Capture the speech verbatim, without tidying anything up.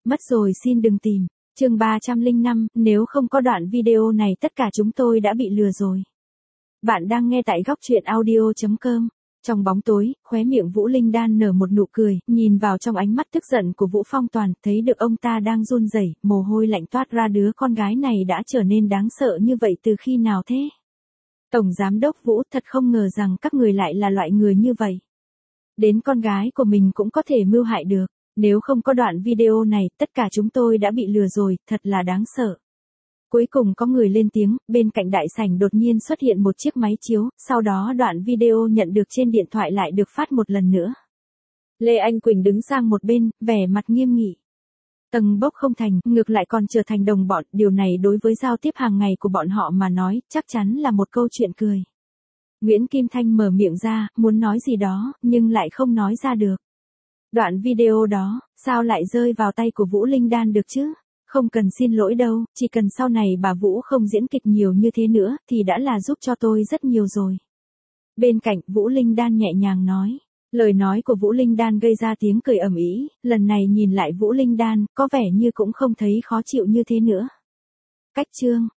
Mất rồi xin đừng tìm. Chương ba trăm lẻ năm, nếu không có đoạn video này tất cả chúng tôi đã bị lừa rồi. Bạn đang nghe tại góc truyện audio chấm com. Trong bóng tối, khóe miệng Vũ Linh Đan nở một nụ cười, nhìn vào trong ánh mắt tức giận của Vũ Phong Toàn, thấy được ông ta đang run rẩy, mồ hôi lạnh toát ra. Đứa con gái này đã trở nên đáng sợ như vậy từ khi nào thế? Tổng giám đốc Vũ, thật không ngờ rằng các người lại là loại người như vậy. Đến con gái của mình cũng có thể mưu hại được. Nếu không có đoạn video này, tất cả chúng tôi đã bị lừa rồi, thật là đáng sợ. Cuối cùng có người lên tiếng, bên cạnh đại sảnh đột nhiên xuất hiện một chiếc máy chiếu, sau đó đoạn video nhận được trên điện thoại lại được phát một lần nữa. Lê Anh Quỳnh đứng sang một bên, vẻ mặt nghiêm nghị. Tầng bốc không thành, ngược lại còn trở thành đồng bọn, điều này đối với giao tiếp hàng ngày của bọn họ mà nói, chắc chắn là một câu chuyện cười. Nguyễn Kim Thanh mở miệng ra, muốn nói gì đó, nhưng lại không nói ra được. Đoạn video đó, sao lại rơi vào tay của Vũ Linh Đan được chứ? Không cần xin lỗi đâu, chỉ cần sau này bà Vũ không diễn kịch nhiều như thế nữa, thì đã là giúp cho tôi rất nhiều rồi. Bên cạnh, Vũ Linh Đan nhẹ nhàng nói. Lời nói của Vũ Linh Đan gây ra tiếng cười ầm ĩ, lần này nhìn lại Vũ Linh Đan, có vẻ như cũng không thấy khó chịu như thế nữa. Cách chương